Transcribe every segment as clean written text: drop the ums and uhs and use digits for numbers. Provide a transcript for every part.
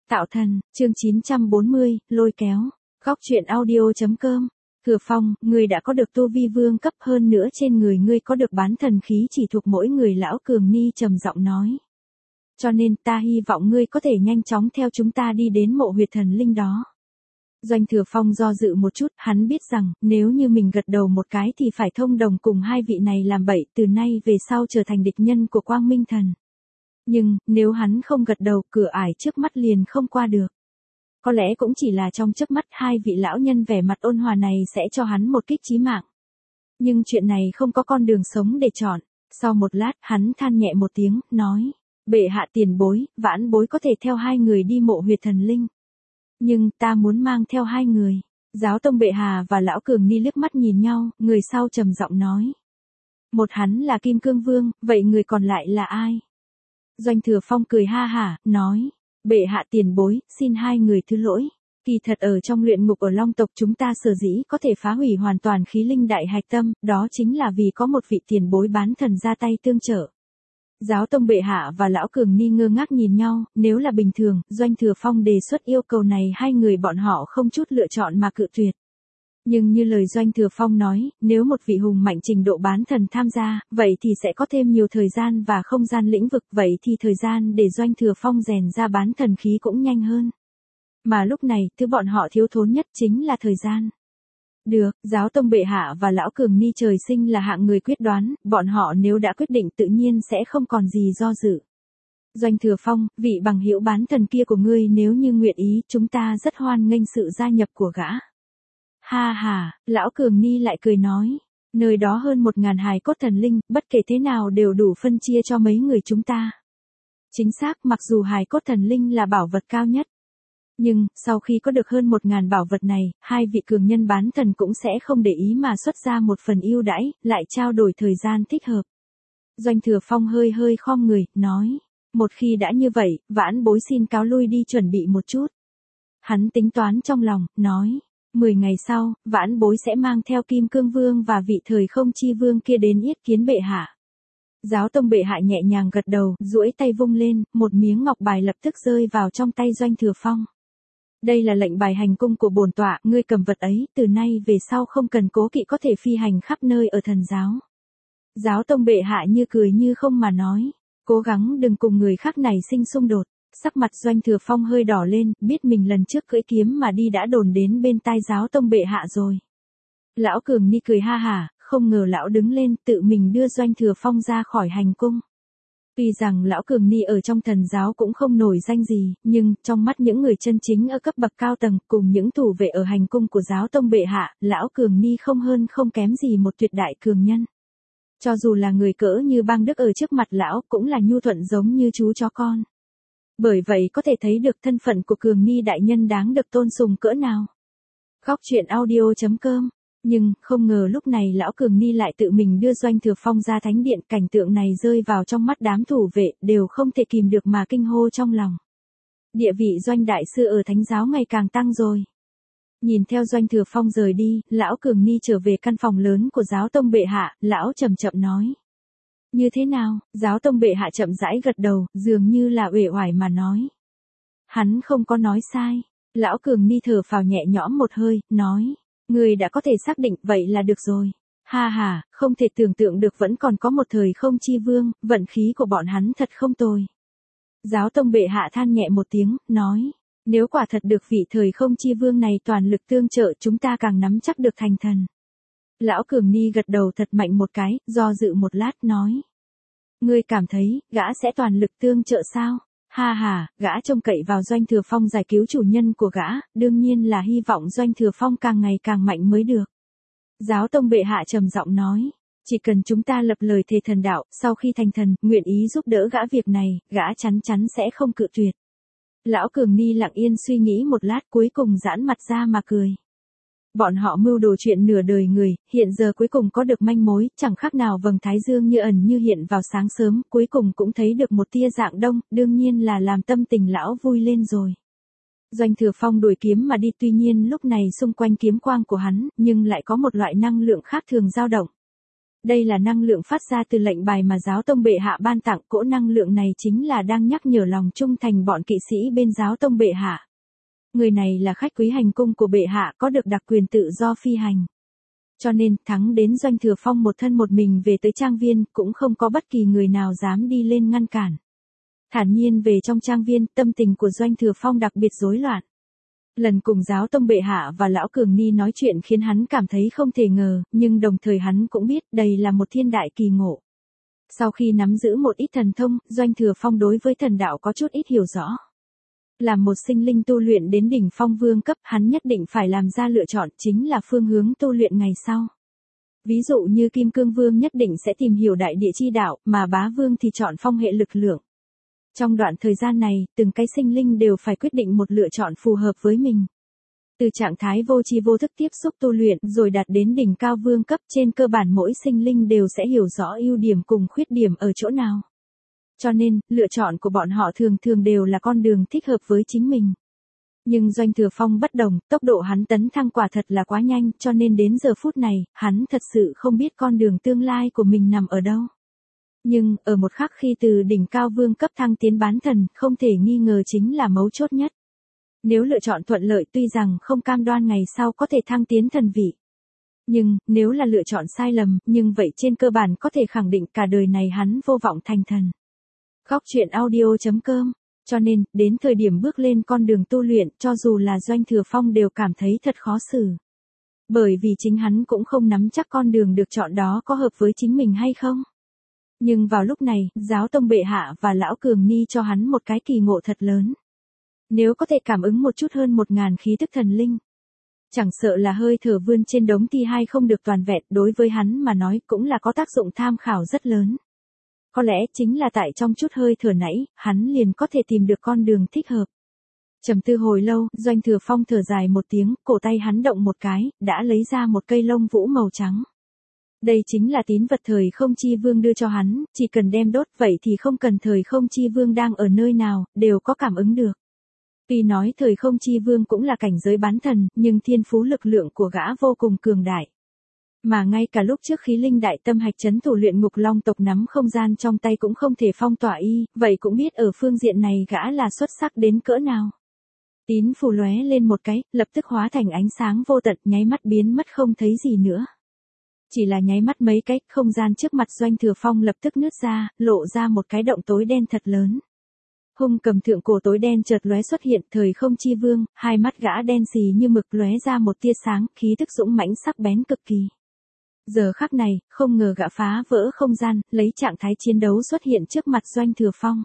Tạo thần, chương 940, lôi kéo. Góc truyện audio.com. Thừa Phong, ngươi đã có được tu vi vương cấp, hơn nữa trên người ngươi có được bán thần khí chỉ thuộc mỗi người. Lão Cường Ni trầm giọng nói. Cho nên ta hy vọng ngươi có thể nhanh chóng theo chúng ta đi đến mộ huyệt thần linh đó. Doanh Thừa Phong do dự một chút, hắn biết rằng, nếu như mình gật đầu một cái thì phải thông đồng cùng hai vị này làm bậy, từ nay về sau trở thành địch nhân của Quang Minh Thần. Nhưng, nếu hắn không gật đầu, cửa ải trước mắt liền không qua được. Có lẽ cũng chỉ là trong chớp mắt hai vị lão nhân vẻ mặt ôn hòa này sẽ cho hắn một kích chí mạng. Nhưng chuyện này không có con đường sống để chọn. Sau một lát, hắn than nhẹ một tiếng, nói. Bệ hạ tiền bối, vãn bối có thể theo hai người đi mộ huyệt thần linh. Nhưng, ta muốn mang theo hai người. Giáo tông bệ hạ và lão Cường Ni liếc mắt nhìn nhau, người sau trầm giọng nói. Một hắn là Kim Cương Vương, vậy người còn lại là ai? Doanh Thừa Phong cười ha hả, nói. Bệ hạ tiền bối, xin hai người thứ lỗi. Kỳ thật ở trong luyện ngục ở Long tộc chúng ta sở dĩ có thể phá hủy hoàn toàn khí linh đại hạch tâm, đó chính là vì có một vị tiền bối bán thần ra tay tương trợ. Giáo tông bệ hạ và lão Cường Ni ngơ ngác nhìn nhau, nếu là bình thường, Doanh Thừa Phong đề xuất yêu cầu này hai người bọn họ không chút lựa chọn mà cự tuyệt. Nhưng như lời Doanh Thừa Phong nói, nếu một vị hùng mạnh trình độ bán thần tham gia, vậy thì sẽ có thêm nhiều thời gian và không gian lĩnh vực, vậy thì thời gian để Doanh Thừa Phong rèn ra bán thần khí cũng nhanh hơn. Mà lúc này, thứ bọn họ thiếu thốn nhất chính là thời gian. Được, giáo tông bệ hạ và lão Cường Ni trời sinh là hạng người quyết đoán, bọn họ nếu đã quyết định tự nhiên sẽ không còn gì do dự. Doanh Thừa Phong, vị bằng hữu bán thần kia của ngươi nếu như nguyện ý, chúng ta rất hoan nghênh sự gia nhập của gã. Ha ha, lão Cường Ni lại cười nói, nơi đó hơn 1000 hài cốt thần linh, bất kể thế nào đều đủ phân chia cho mấy người chúng ta. Chính xác, mặc dù hài cốt thần linh là bảo vật cao nhất. Nhưng, sau khi có được hơn 1000 bảo vật này, hai vị cường nhân bán thần cũng sẽ không để ý mà xuất ra một phần ưu đãi, lại trao đổi thời gian thích hợp. Doanh Thừa Phong hơi khom người, nói, một khi đã như vậy, vãn bối xin cáo lui đi chuẩn bị một chút. Hắn tính toán trong lòng, nói. 10 ngày sau, vãn bối sẽ mang theo Kim Cương Vương và vị thời không chi vương kia đến yết kiến bệ hạ. Giáo tông bệ hạ nhẹ nhàng gật đầu, duỗi tay vung lên, một miếng ngọc bài lập tức rơi vào trong tay Doanh Thừa Phong. Đây là lệnh bài hành cung của bổn tọa, ngươi cầm vật ấy, từ nay về sau không cần cố kỵ có thể phi hành khắp nơi ở thần giáo. Giáo tông bệ hạ như cười như không mà nói, cố gắng đừng cùng người khác này sinh xung đột. Sắc mặt Doanh Thừa Phong hơi đỏ lên, biết mình lần trước cưỡi kiếm mà đi đã đồn đến bên tai giáo tông bệ hạ rồi. Lão Cường Ni cười ha hả, không ngờ lão đứng lên tự mình đưa Doanh Thừa Phong ra khỏi hành cung. Tuy rằng lão Cường Ni ở trong thần giáo cũng không nổi danh gì, nhưng trong mắt những người chân chính ở cấp bậc cao tầng cùng những thủ vệ ở hành cung của giáo tông bệ hạ, lão Cường Ni không hơn không kém gì một tuyệt đại cường nhân. Cho dù là người cỡ như Bang Đức ở trước mặt lão cũng là nhu thuận giống như chú chó con. Bởi vậy có thể thấy được thân phận của Cường Ni đại nhân đáng được tôn sùng cỡ nào. Góc truyện audio.com. Nhưng, không ngờ lúc này lão Cường Ni lại tự mình đưa Doanh Thừa Phong ra thánh điện, cảnh tượng này rơi vào trong mắt đám thủ vệ, đều không thể kìm được mà kinh hô trong lòng. Địa vị Doanh đại sư ở thánh giáo ngày càng tăng rồi. Nhìn theo Doanh Thừa Phong rời đi, lão Cường Ni trở về căn phòng lớn của giáo tông bệ hạ, lão chậm chậm nói. Như thế nào? Giáo tông bệ hạ chậm rãi gật đầu, dường như là uể oải mà nói. Hắn không có nói sai. Lão Cường Ni thở phào nhẹ nhõm một hơi, nói. Người đã có thể xác định vậy là được rồi. Ha ha, không thể tưởng tượng được vẫn còn có một thời không chi vương, vận khí của bọn hắn thật không tồi. Giáo tông bệ hạ than nhẹ một tiếng, nói. Nếu quả thật được vị thời không chi vương này toàn lực tương trợ chúng ta càng nắm chắc được thành thần. Lão Cường Ni gật đầu thật mạnh một cái, do dự một lát nói. Ngươi cảm thấy, gã sẽ toàn lực tương trợ sao? Ha ha, gã trông cậy vào Doanh Thừa Phong giải cứu chủ nhân của gã, đương nhiên là hy vọng Doanh Thừa Phong càng ngày càng mạnh mới được. Giáo tông bệ hạ trầm giọng nói. Chỉ cần chúng ta lập lời thề thần đạo, sau khi thành thần, nguyện ý giúp đỡ gã việc này, gã chắn chắn sẽ không cự tuyệt. Lão Cường Ni lặng yên suy nghĩ một lát cuối cùng giãn mặt ra mà cười. Bọn họ mưu đồ chuyện nửa đời người, hiện giờ cuối cùng có được manh mối, chẳng khác nào vầng thái dương như ẩn như hiện vào sáng sớm, cuối cùng cũng thấy được một tia dạng đông, đương nhiên là làm tâm tình lão vui lên rồi. Doanh Thừa Phong đuổi kiếm mà đi, tuy nhiên lúc này xung quanh kiếm quang của hắn, nhưng lại có một loại năng lượng khác thường dao động. Đây là năng lượng phát ra từ lệnh bài mà giáo tông bệ hạ ban tặng, cỗ năng lượng này chính là đang nhắc nhở lòng trung thành bọn kỵ sĩ bên giáo tông bệ hạ. Người này là khách quý hành cung của bệ hạ, có được đặc quyền tự do phi hành. Cho nên, Thắng đến Doanh Thừa Phong một thân một mình về tới trang viên, cũng không có bất kỳ người nào dám đi lên ngăn cản. Thản nhiên về trong trang viên, tâm tình của Doanh Thừa Phong đặc biệt rối loạn. Lần cùng giáo tông bệ hạ và lão Cường Ni nói chuyện khiến hắn cảm thấy không thể ngờ, nhưng đồng thời hắn cũng biết đây là một thiên đại kỳ ngộ. Sau khi nắm giữ một ít thần thông, Doanh Thừa Phong đối với thần đạo có chút ít hiểu rõ. Làm một sinh linh tu luyện đến đỉnh phong vương cấp, hắn nhất định phải làm ra lựa chọn, chính là phương hướng tu luyện ngày sau. Ví dụ như Kim Cương Vương nhất định sẽ tìm hiểu đại địa chi đạo, mà Bá Vương thì chọn phong hệ lực lượng. Trong đoạn thời gian này, từng cái sinh linh đều phải quyết định một lựa chọn phù hợp với mình. Từ trạng thái vô tri vô thức tiếp xúc tu luyện rồi đạt đến đỉnh cao vương cấp, trên cơ bản mỗi sinh linh đều sẽ hiểu rõ ưu điểm cùng khuyết điểm ở chỗ nào. Cho nên, lựa chọn của bọn họ thường thường đều là con đường thích hợp với chính mình. Nhưng Doanh Thừa Phong bất đồng, tốc độ hắn tấn thăng quả thật là quá nhanh, cho nên đến giờ phút này, hắn thật sự không biết con đường tương lai của mình nằm ở đâu. Nhưng, ở một khắc khi từ đỉnh cao vương cấp thăng tiến bán thần, không thể nghi ngờ chính là mấu chốt nhất. Nếu lựa chọn thuận lợi tuy rằng không cam đoan ngày sau có thể thăng tiến thần vị. Nhưng, nếu là lựa chọn sai lầm, nhưng vậy trên cơ bản có thể khẳng định cả đời này hắn vô vọng thành thần. Góc truyện audio.com. Cho nên, đến thời điểm bước lên con đường tu luyện, cho dù là Doanh Thừa Phong đều cảm thấy thật khó xử. Bởi vì chính hắn cũng không nắm chắc con đường được chọn đó có hợp với chính mình hay không. Nhưng vào lúc này, giáo tông bệ hạ và lão Cường Ni cho hắn một cái kỳ ngộ thật lớn. Nếu có thể cảm ứng một chút hơn 1000 khí tức thần linh. Chẳng sợ là hơi thở vươn trên đống thi hai không được toàn vẹn, đối với hắn mà nói cũng là có tác dụng tham khảo rất lớn. Có lẽ chính là tại trong chút hơi thở nãy, hắn liền có thể tìm được con đường thích hợp. Trầm tư hồi lâu, Doanh Thừa Phong thở dài một tiếng, cổ tay hắn động một cái, đã lấy ra một cây lông vũ màu trắng. Đây chính là tín vật thời không chi vương đưa cho hắn, chỉ cần đem đốt vậy thì không cần thời không chi vương đang ở nơi nào, đều có cảm ứng được. Tuy nói thời không chi vương cũng là cảnh giới bán thần, nhưng thiên phú lực lượng của gã vô cùng cường đại. Mà ngay cả lúc trước khí linh đại tâm hạch chấn thủ luyện ngục long tộc nắm không gian trong tay cũng không thể phong tỏa y, vậy cũng biết ở phương diện này gã là xuất sắc đến cỡ nào. Tín phù lóe lên một cái, lập tức hóa thành ánh sáng vô tận, nháy mắt biến mất không thấy gì nữa. Chỉ là nháy mắt mấy cái, không gian trước mặt Doanh Thừa Phong lập tức nứt ra, lộ ra một cái động tối đen thật lớn. Hung cầm thượng cổ tối đen chợt lóe xuất hiện, thời không chi vương, hai mắt gã đen xì như mực lóe ra một tia sáng, khí tức dũng mãnh sắc bén cực kỳ. Giờ khắc này, không ngờ gã phá vỡ không gian, lấy trạng thái chiến đấu xuất hiện trước mặt Doanh Thừa Phong.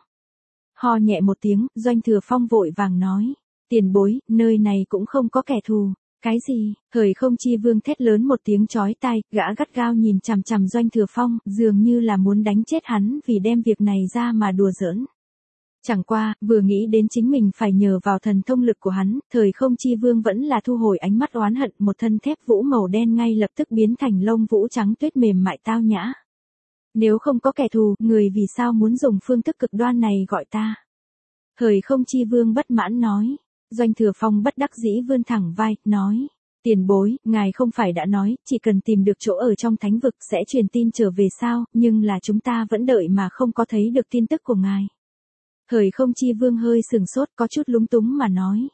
Ho nhẹ một tiếng, Doanh Thừa Phong vội vàng nói, tiền bối, nơi này cũng không có kẻ thù. Cái gì? Thời không chi vương thét lớn một tiếng chói tai, gã gắt gao nhìn chằm chằm Doanh Thừa Phong, dường như là muốn đánh chết hắn vì đem việc này ra mà đùa giỡn. Chẳng qua, vừa nghĩ đến chính mình phải nhờ vào thần thông lực của hắn, thời không chi vương vẫn là thu hồi ánh mắt oán hận, một thân thép vũ màu đen ngay lập tức biến thành lông vũ trắng tuyết mềm mại tao nhã. Nếu không có kẻ thù, người vì sao muốn dùng phương thức cực đoan này gọi ta? Thời không chi vương bất mãn nói. Doanh Thừa Phong bất đắc dĩ vươn thẳng vai, nói. Tiền bối, ngài không phải đã nói, chỉ cần tìm được chỗ ở trong thánh vực sẽ truyền tin trở về sao, nhưng là chúng ta vẫn đợi mà không có thấy được tin tức của ngài. Thời không chi vương hơi sừng sốt, có chút lúng túng mà nói.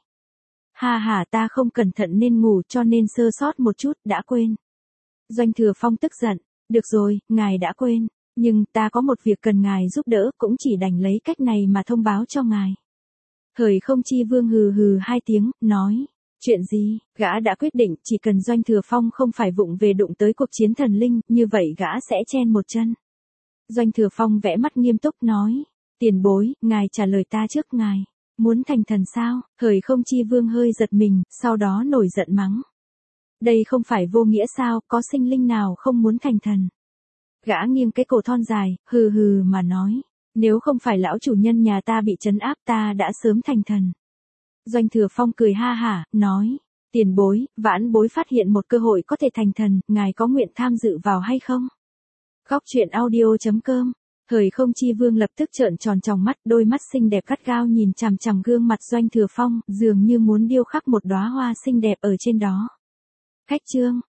Ha ha, ta không cẩn thận nên ngủ cho nên sơ sót một chút, đã quên. Doanh Thừa Phong tức giận, được rồi, ngài đã quên, nhưng ta có một việc cần ngài giúp đỡ, cũng chỉ đành lấy cách này mà thông báo cho ngài. Thời không chi vương hừ hừ hai tiếng, nói, chuyện gì, gã đã quyết định, chỉ cần Doanh Thừa Phong không phải vụng về đụng tới cuộc chiến thần linh, như vậy gã sẽ chen một chân. Doanh Thừa Phong vẽ mắt nghiêm túc nói, tiền bối, ngài trả lời ta trước ngài, muốn thành thần sao? Thời không chi vương hơi giật mình, sau đó nổi giận mắng. Đây không phải vô nghĩa sao, có sinh linh nào không muốn thành thần? Gã nghiêng cái cổ thon dài, hừ hừ mà nói. Nếu không phải lão chủ nhân nhà ta bị trấn áp ta đã sớm thành thần. Doanh Thừa Phong cười ha hả, nói, tiền bối, vãn bối phát hiện một cơ hội có thể thành thần, ngài có nguyện tham dự vào hay không? Góc truyện audio.com. Thời không chi vương lập tức trợn tròn tròng mắt, đôi mắt xinh đẹp gắt gao nhìn chằm chằm gương mặt Doanh Thừa Phong, dường như muốn điêu khắc một đóa hoa xinh đẹp ở trên đó. Cách chương